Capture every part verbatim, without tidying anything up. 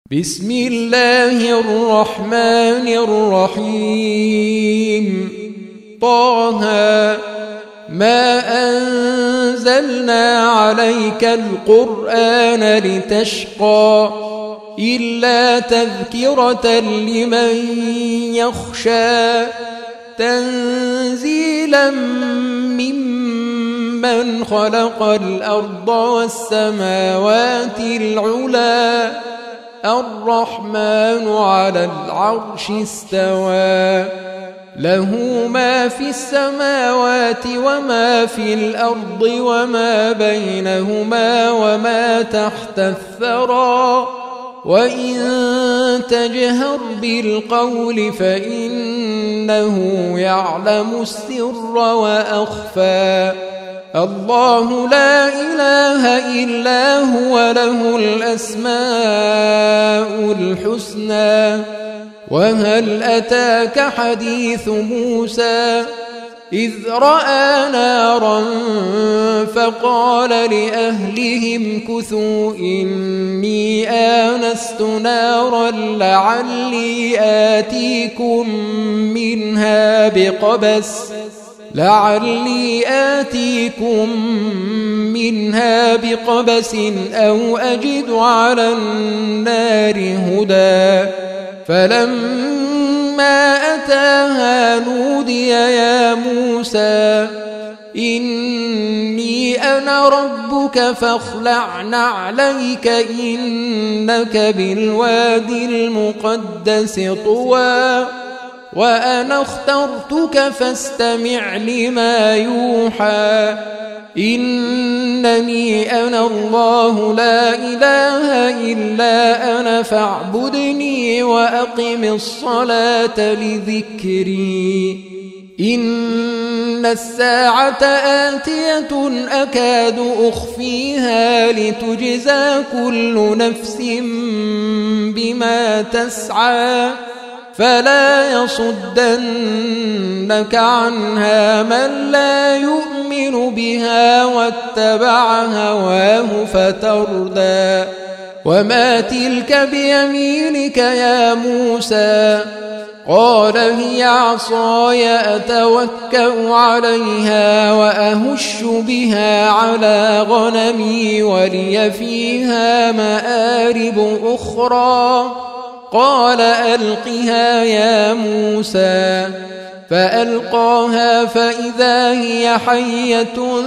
بسم الله الرحمن الرحيم. طه ما أنزلنا عليك القرآن لتشقى إلا تذكرة لمن يخشى تنزيلا ممن خلق الأرض والسماوات العلى الرحمن على العرش استوى له ما في السماوات وما في الأرض وما بينهما وما تحت الثرى وإن تجهر بالقول فإنه يعلم السر وأخفى الله لا إله إلا هو له الأسماء الحسنى وهل أتاك حديث موسى إذ رأى نارا فقال لأهلهم كثوا إني آنست نارا لعلي آتيكم منها بقبس لعلي آتيكم منها بقبس أو أجد على النار هدى فلما أتاها نودي يا موسى إني أنا ربك فاخلع نعليك إنك بالوادي المقدس طوى وأنا اخترتك فاستمع لما يوحى إنني أنا الله لا إله إلا أنا فاعبدني وأقم الصلاة لذكري إن الساعة آتية أكاد أخفيها لتجزى كل نفس بما تسعى فلا يصدنك عنها من لا يؤمن بها واتبع هواه فتردى وما تلك بيمينك يا موسى قال هي عصاي أتوكأ عليها وأهش بها على غنمي ولي فيها مآرب أخرى قال ألقها يا موسى فألقاها فإذا هي حية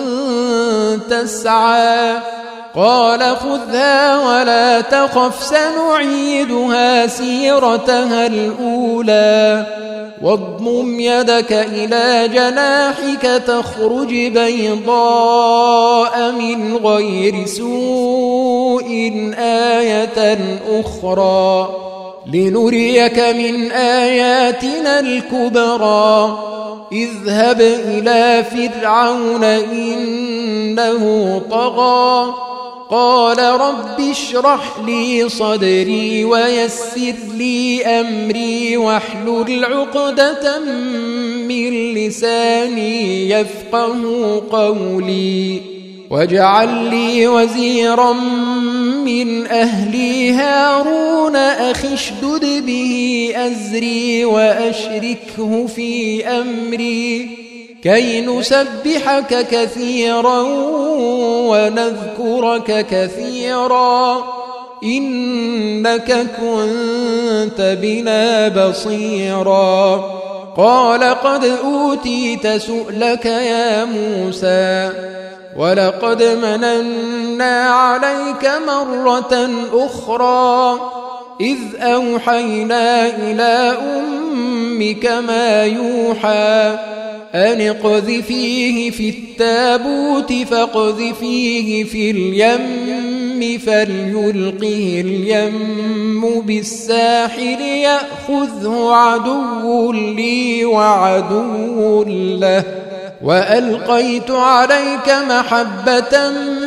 تسعى قال خذها ولا تخف سنعيدها سيرتها الأولى واضمم يدك إلى جناحك تخرج بيضاء من غير سوء آية أخرى لنريك من آياتنا الكبرى اذهب إلى فرعون إنه طغى قال رب اشرح لي صدري ويسر لي أمري واحلل عقدة من لساني يفقه قولي واجعل لي وزيرا من أهلي هارون أخي اشدد به أزري وأشركه في أمري كي نسبحك كثيرا ونذكرك كثيرا إنك كنت بنا بصيرا قال قد أوتيت سؤلك يا موسى ولقد مننا عليك مرة أخرى إذ أوحينا إلى أمك ما يوحى أن اقذفيه في التابوت فاقذفيه في اليم فليلقه اليم بالساحل يأخذه عدو لي عدو له وألقيت عليك محبة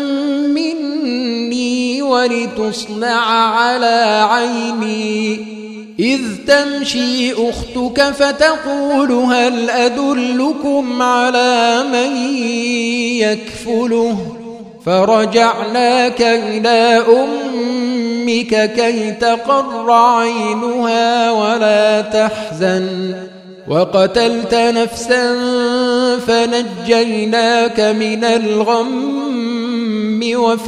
مني ولتصنع على عيني إذ تمشي أختك فتقول هل أدلكم على من يكفله فرجعناك إلى أمك أمك كي تقر عينها ولا تحزن وقتلت نفسا فنجيناك من الغم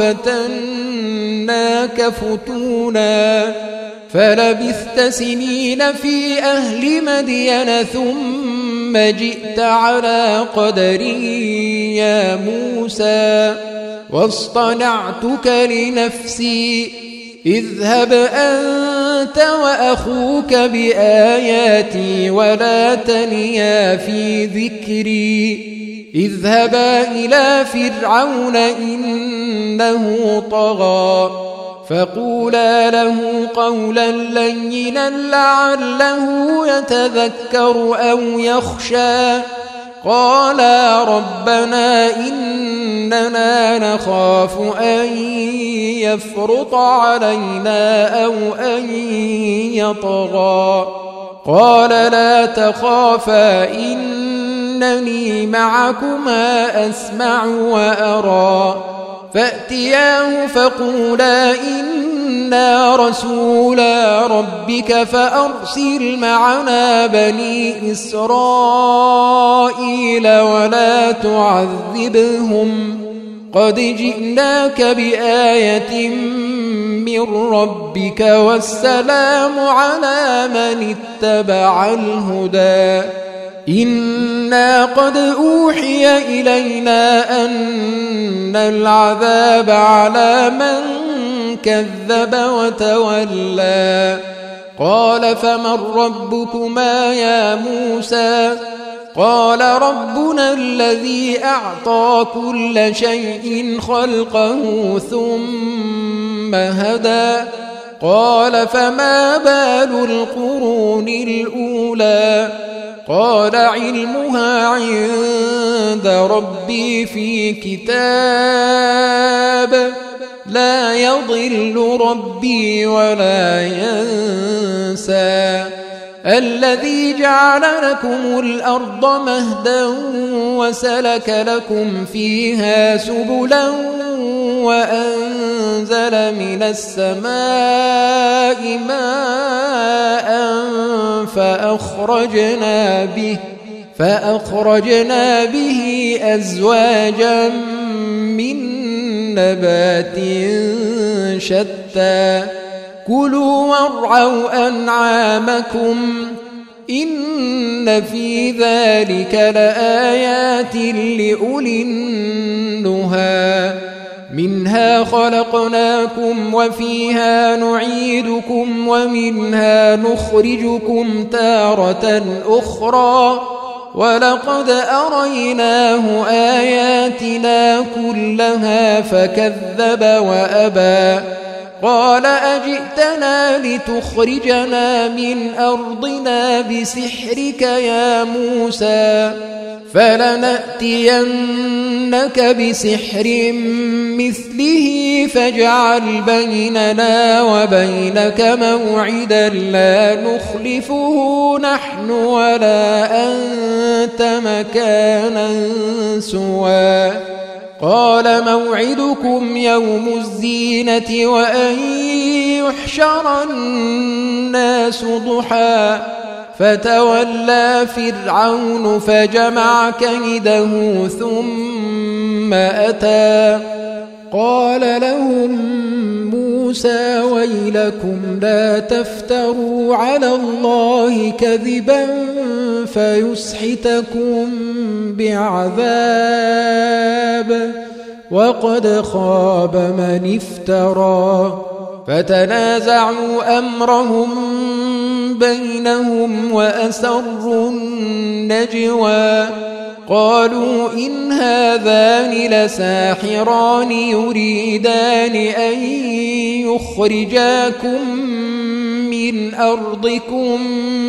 وفتناك فتونا فلبثت سنين في أهل مدين ثم جئت على قدري يا موسى واصطنعتك لنفسي اذهب أنت وأخوك بآياتي ولا تنيا في ذكري اذهبا إلى فرعون إنه طغى فقولا له قولا لينا لعله يتذكر أو يخشى قالا ربنا إننا نخاف أن يفرط علينا أو أن يطغى قال لا تخافا إنني معكما أسمع وأرى فأتياه فقولا إنا رسولا ربك فأرسل معنا بني إسرائيل ولا تعذبهم قد جئناك بآية من ربك والسلام على من اتبع الهدى إنا قد أوحي إلينا أن العذاب على من كذب وتولى قال فمن ربكما يا موسى قال ربنا الذي أعطى كل شيء خلقه ثم هدى قال فما بال القرون الأولى قال علمها عند ربي في كتاب لا يضل ربي ولا ينسى الذي جعل لكم الأرض مهدا وسلك لكم فيها سبلا وأنزل من السماء ماء فأخرجنا به فأخرجنا به أزواجا من نبات شتى كلوا وارعوا أنعامكم إن في ذلك لآيات لأولي النهى منها خلقناكم وفيها نعيدكم ومنها نخرجكم تارة أخرى ولقد أريناه آياتنا كلها فكذب وأبى قال أجئتنا لتخرجنا من أرضنا بسحرك يا موسى فلنأتينك بسحر مثله فاجعل بيننا وبينك موعدا لا نخلفه نحن ولا أنت مكانا سوى قال موعدكم يوم الزينة وأن يحشر الناس ضحى فتولى فرعون فجمع كيده ثم أتى قال لهم موسى ويلكم لا تفتروا على الله كذبا فيسحتكم بعذاب وقد خاب من افترى فتنازعوا أمرهم بينهم وأسروا النجوى قالوا إن هذان لساحران يريدان أن يخرجاكم من أرضكم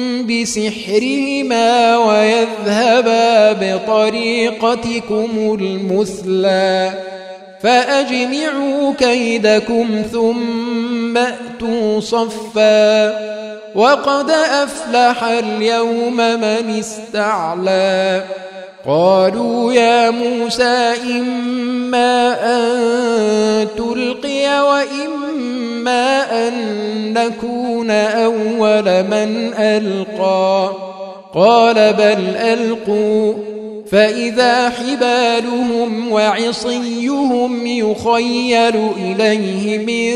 بسحرهما ويذهبا بطريقتكم المثلى فأجمعوا كيدكم ثم أتوا صفا وقد أفلح اليوم من استعلى قالوا يا موسى إما أن تلقي وإما أن نكون أول من ألقى قال بل ألقوا فإذا حبالهم وعصيهم يخيل إليه من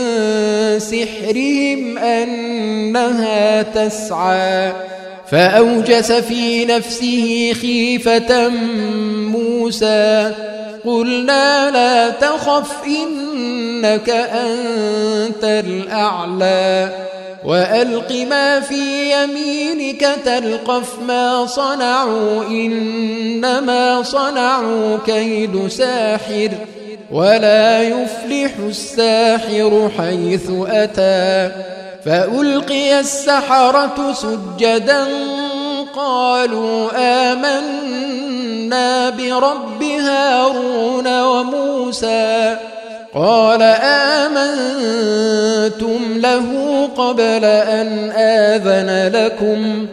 سحرهم أنها تسعى فأوجس في نفسه خيفة موسى قلنا لا تخف إنك أنت الأعلى وألق ما في يمينك تلقف ما صنعوا إنما صنعوا كيد ساحر ولا يفلح الساحر حيث أتى فألقي السحرة سجدا قالوا آمنا برب هارون وموسى قال آمنتم له قبل أن آذن لكم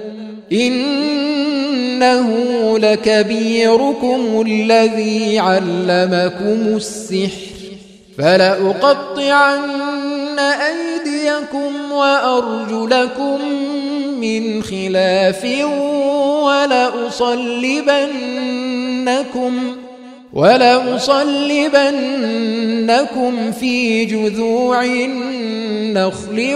إنه لكبيركم الذي علمكم السحر فلأقطعن أيديكم وأرجلكم من خلاف ولأصلبنكم ولأصلبنكم في جذوع النخل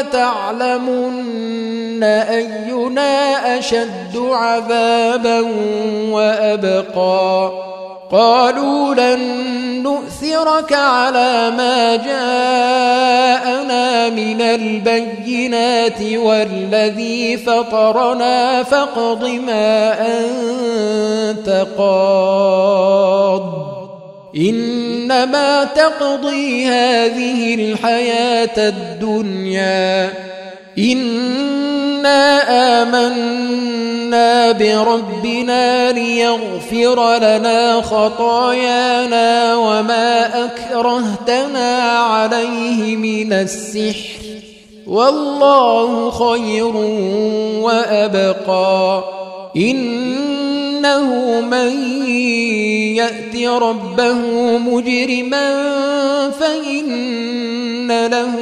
ولتعلمن أينا أشد عذابا وأبقى قالوا لن نؤثرك على ما جاءنا من البينات والذي فطرنا فاقض ما أنت قاض إنما تقضي هذه الحياة الدنيا إنا آمنا بربنا ليغفر لنا خطايانا وما أكرهتنا عليه من السحر والله خير وأبقى إنه من يأت ربه مجرما فإن له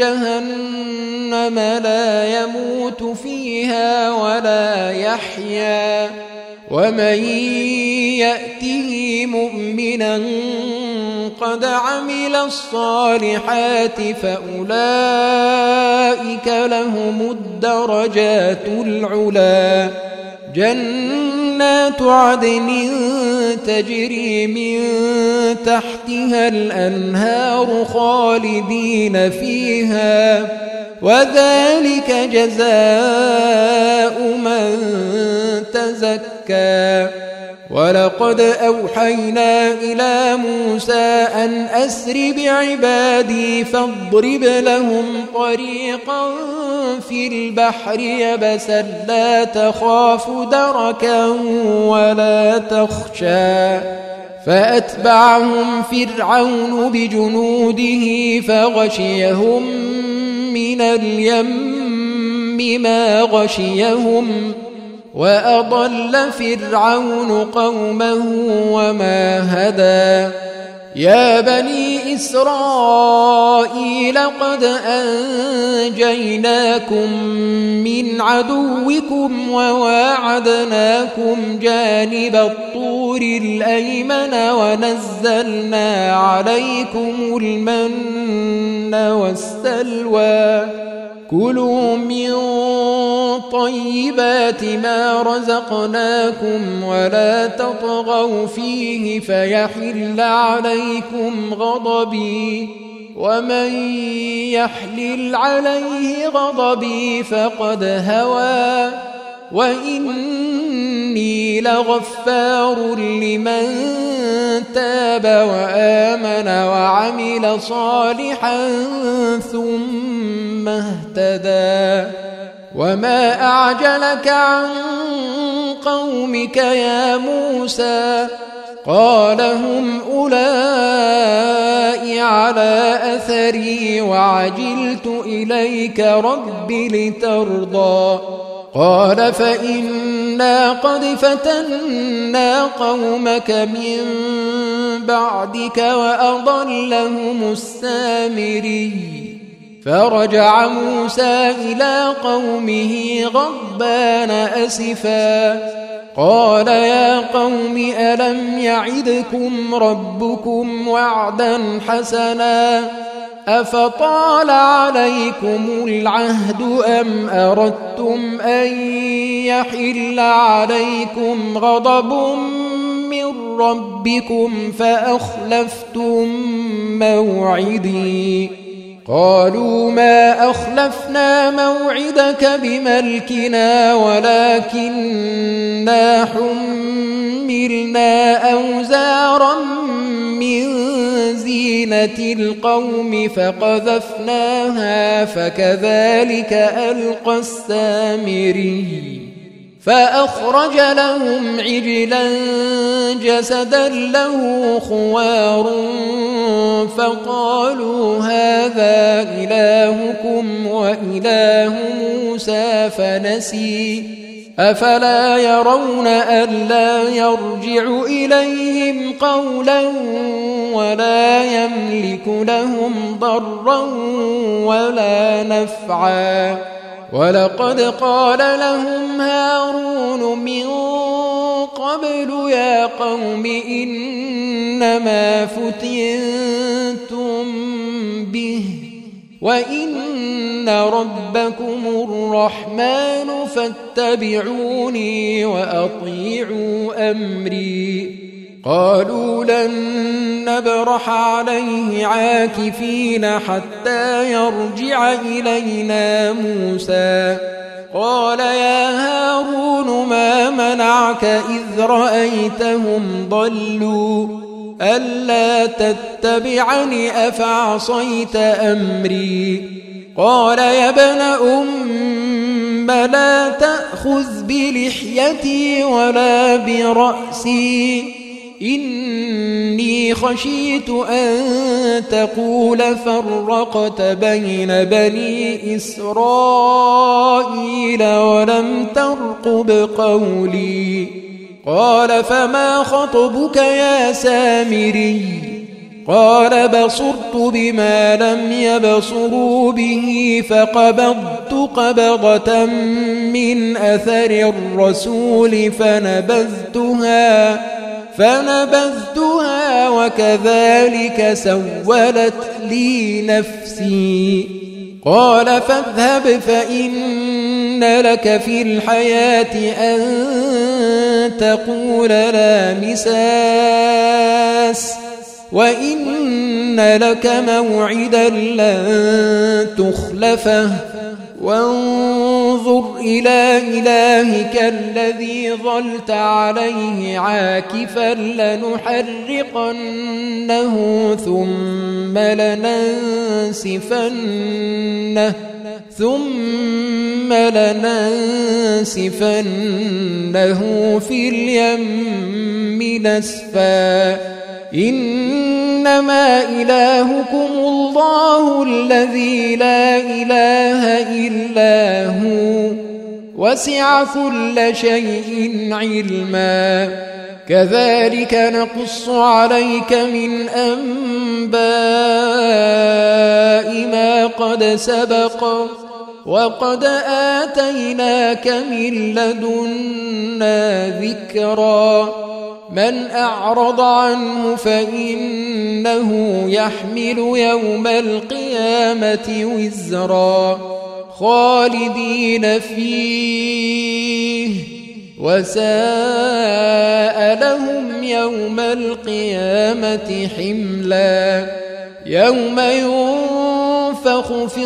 جهنم لا يموت فيها ولا يحيا ومن يأته مؤمنا قد عمل الصالحات فأولئك لهم الدرجات العلا جنات عدن تجري من تحتها الأنهار خالدين فيها وذلك جزاء من تزكى ولقد أوحينا إلى موسى أن أسر بعبادي فاضرب لهم طريقا في البحر يبسا لا تخاف دركا ولا تخشى فأتبعهم فرعون بجنوده فغشيهم من اليم ما غشيهم وأضل فرعون قومه وما هدى يا بني إسرائيل قد أنجيناكم من عدوكم وواعدناكم جانب الطور الأيمن ونزلنا عليكم المن والسلوى كلوا من طيبات ما رزقناكم ولا تطغوا فيه فيحل عليكم غضبي ومن يحلل عليه غضبي فقد هوى وإني لغفار لمن تاب وآمن وعمل صالحا ثم اهتدى وما أعجلك عن قومك يا موسى قال هم أولئك على أثري وعجلت إليك رب لترضى قال فإنا قد فتنا قومك من بعدك وأضلهم السامري فرجع موسى إلى قومه غضبان أسفا قال يا قوم ألم يعدكم ربكم وعدا حسنا أفطال عليكم العهد أم أردتم أن يحل عليكم غضب من ربكم فأخلفتم موعدي قالوا ما أخلفنا موعدك بملكنا ولكننا حملنا أوزارا من زينة القوم فقذفناها فكذلك ألقى السامري فأخرج لهم عجلا جسدا له خوار فقالوا هذا إلهكم وإله موسى فنسي أفلا يرون ألا يرجع إليهم قولا ولا يملك لهم ضرا ولا نفعا ولقد قال لهم هارون من قبل يا قوم إنما فتنتم به وإن ربكم الرحمن فاتبعوني وأطيعوا أمري قالوا لن نبرح عليه عاكفين حتى يرجع إلينا موسى قال يا هارون ما منعك إذ رأيتهم ضلوا ألا تتبعني أفعصيت أمري قال يا ابن أم لا تأخذ بلحيتي ولا برأسي إني خشيت أن تقول فرقت بين بني إسرائيل ولم ترقب قولي قال فما خطبك يا سامري قال بصرت بما لم يبصروا به فقبضت قبضة من أثر الرسول فنبذتها فنبذتها وكذلك سولت لي نفسي قال فاذهب فإن لك في الحياة أن تقول لا مساس وإن لك موعدا لن تخلفه وانظر إلى إلهك الذي ظلت عليه عاكفا لنحرقنه ثم لننسفنه ثم لننسفنه في اليم نسفا إنما إلهكم الله الذي لا إله إلا هو وسع كل شيء علما كذلك نقص عليك من أنباء ما قد سبق وقد آتيناك من لدنا ذكرا من أعرض عنه فإنه يحمل يوم القيامة وزرا خالدين فيه وساء لهم يوم القيامة حملا يوم ينفخ في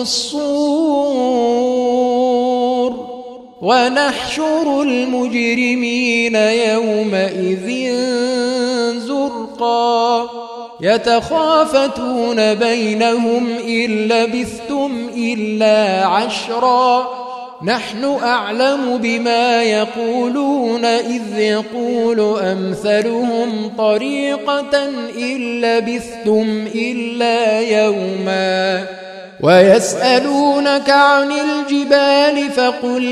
الصور ونحشر المجرمين يومئذ زرقا يتخافتون بينهم إن لبثتم إلا عشرا نحن أعلم بما يقولون إذ يقول أمثلهم طريقة إن لبثتم إلا يوما ويسألونك عن الجبال فقل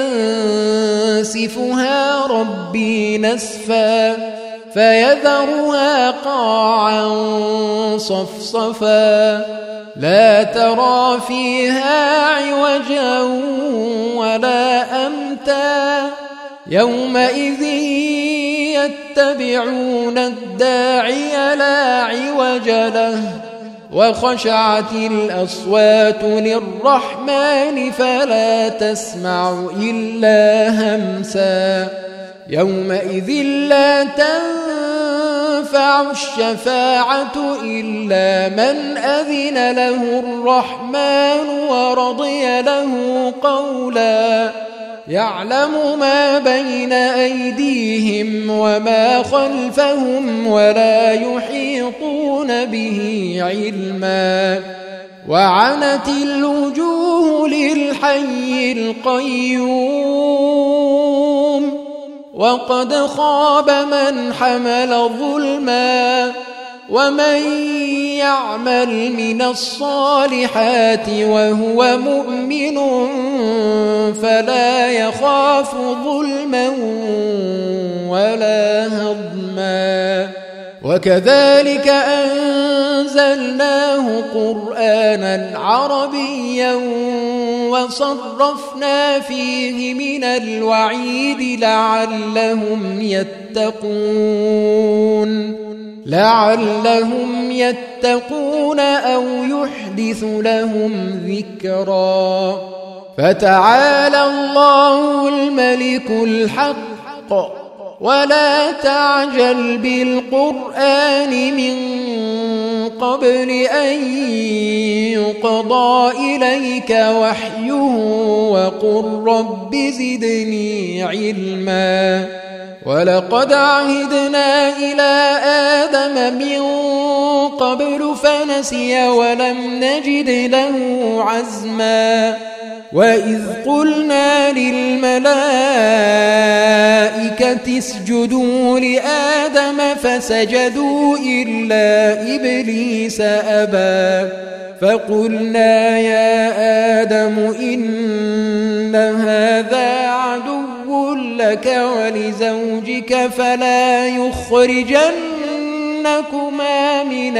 ينسفها ربي نسفا فيذرها قاعا صفصفا لا ترى فيها عوجا ولا أمتا يومئذ يتبعون الداعي لا عوج له وخشعت الأصوات للرحمن فلا تسمع إلا همسا يومئذ لا تنفع الشفاعة إلا من أذن له الرحمن ورضي له قولا يعلم ما بين أيديهم وما خلفهم ولا يحيطون به علما وعنت الوجوه للحي القيوم وقد خاب من حمل ظلما ومن يعمل من الصالحات وهو مؤمن فلا يخاف ظلما ولا هضما وكذلك أنزلناه قرآنا عربيا وصرفنا فيه من الوعيد لعلهم يتقون لعلهم يتقون أو يحدث لهم ذكرا فتعالى الله الملك الحق ولا تعجل بالقرآن من قبل أن يقضى إليك وحيه وقل رب زدني علما ولقد عهدنا إلى آدم من قبل فنسي ولم نجد له عزما وإذ قلنا للملائكة اسجدوا لآدم فسجدوا إلا إبليس أبى فقلنا يا آدم إن هذا عدو لك ولزوجك فلا يخرجنكما من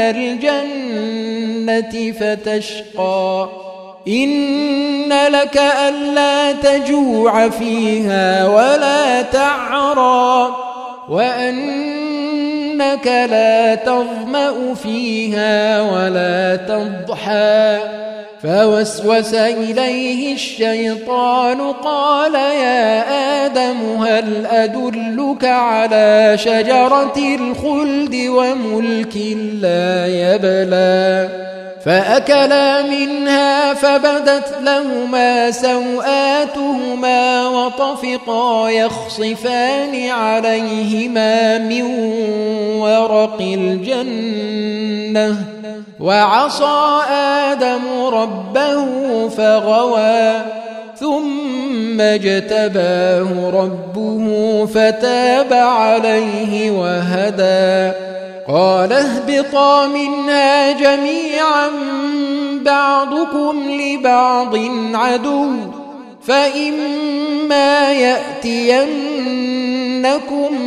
الجنة فتشقى إن لك ألا تجوع فيها ولا تعرى وأنك لا تظمأ فيها ولا تضحى فوسوس إليه الشيطان قال يا آدم هل أدلك على شجرة الخلد وملك لا يبلى فأكلا منها فبدت لهما سوآتهما وطفقا يخصفان عليهما من ورق الجنة وعصى آدم ربه فغوى ثم اجتباه ربه فتاب عليه وهدى قال اهبطا منها جميعا بعضكم لبعض عدو فإما يأتينكم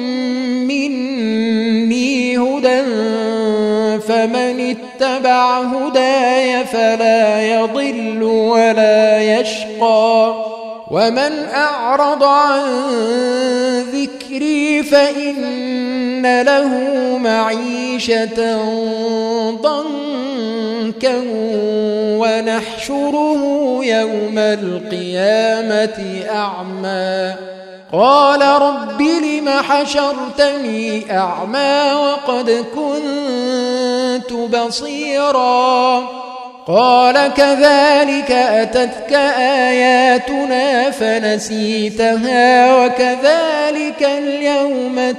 مني هدى فمن اتبع هداي فلا يضل ولا يشقى ومن أعرض عن ذكري فإن له معيشة ضنكا ونحشره يوم القيامة أعمى قال رب لم حشرتني أعمى وقد كنت بصيرا قال كذلك أتتك آياتنا فنسيتها وكذلك اليوم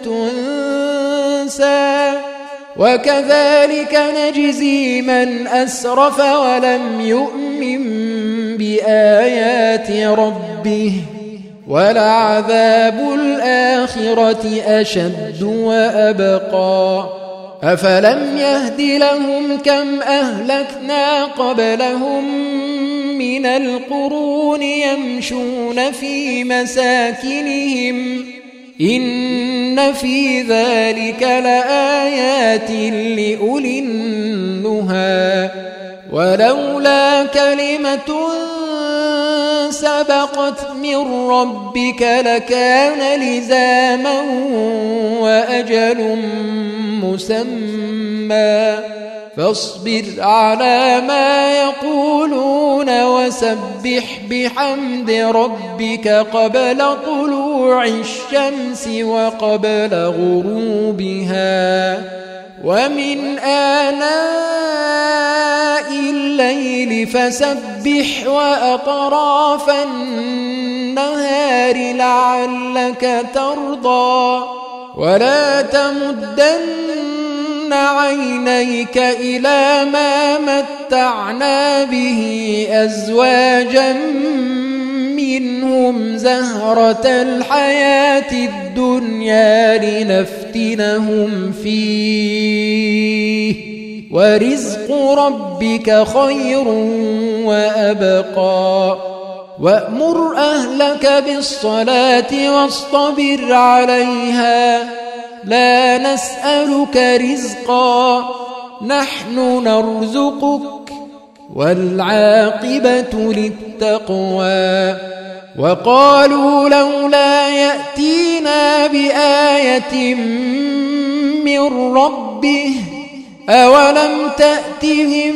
تنسى وكذلك نجزي من أسرف ولم يؤمن بآيات ربه ولعذاب الآخرة أشد وأبقى أفلم يهد لهم كم أهلكنا قبلهم من القرون يمشون في مساكنهم إن في ذلك لآيات لأولي النهى ولولا كلمة سبقت من ربك لكان لزاما وأجل مسمى فاصبر على ما يقولون وسبح بحمد ربك قبل طلوع الشمس وقبل غروبها ومن آناء الليل فسبح وأطراف النهار لعلك ترضى ولا تمدن عينيك إلى ما متعنا به أزواجا منهم زهرة الحياة الدنيا لنفتنهم فيه ورزق ربك خير وأبقى وأمر أهلك بالصلاة واصطبر عليها لا نسألك رزقا نحن نرزقك والعاقبة للتقوى وقالوا لولا يأتينا بآية من ربه أولم تأتهم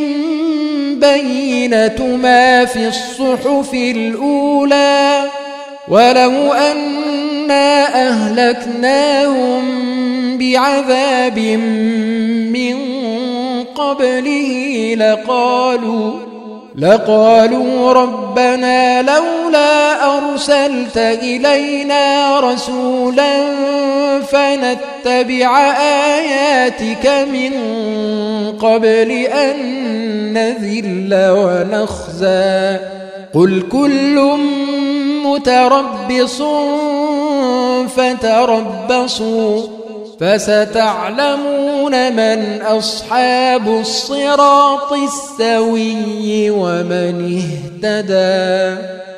بينة ما في الصحف الأولى ولو أنا أهلكناهم بعذاب من قبله لقالوا لقالوا ربنا لولا أرسلت إلينا رسولا فنتبع آياتك من قبل أن نذل ونخزى قل كل متربص فتربصوا فستعلمون من أصحاب الصراط السوي ومن اهتدى.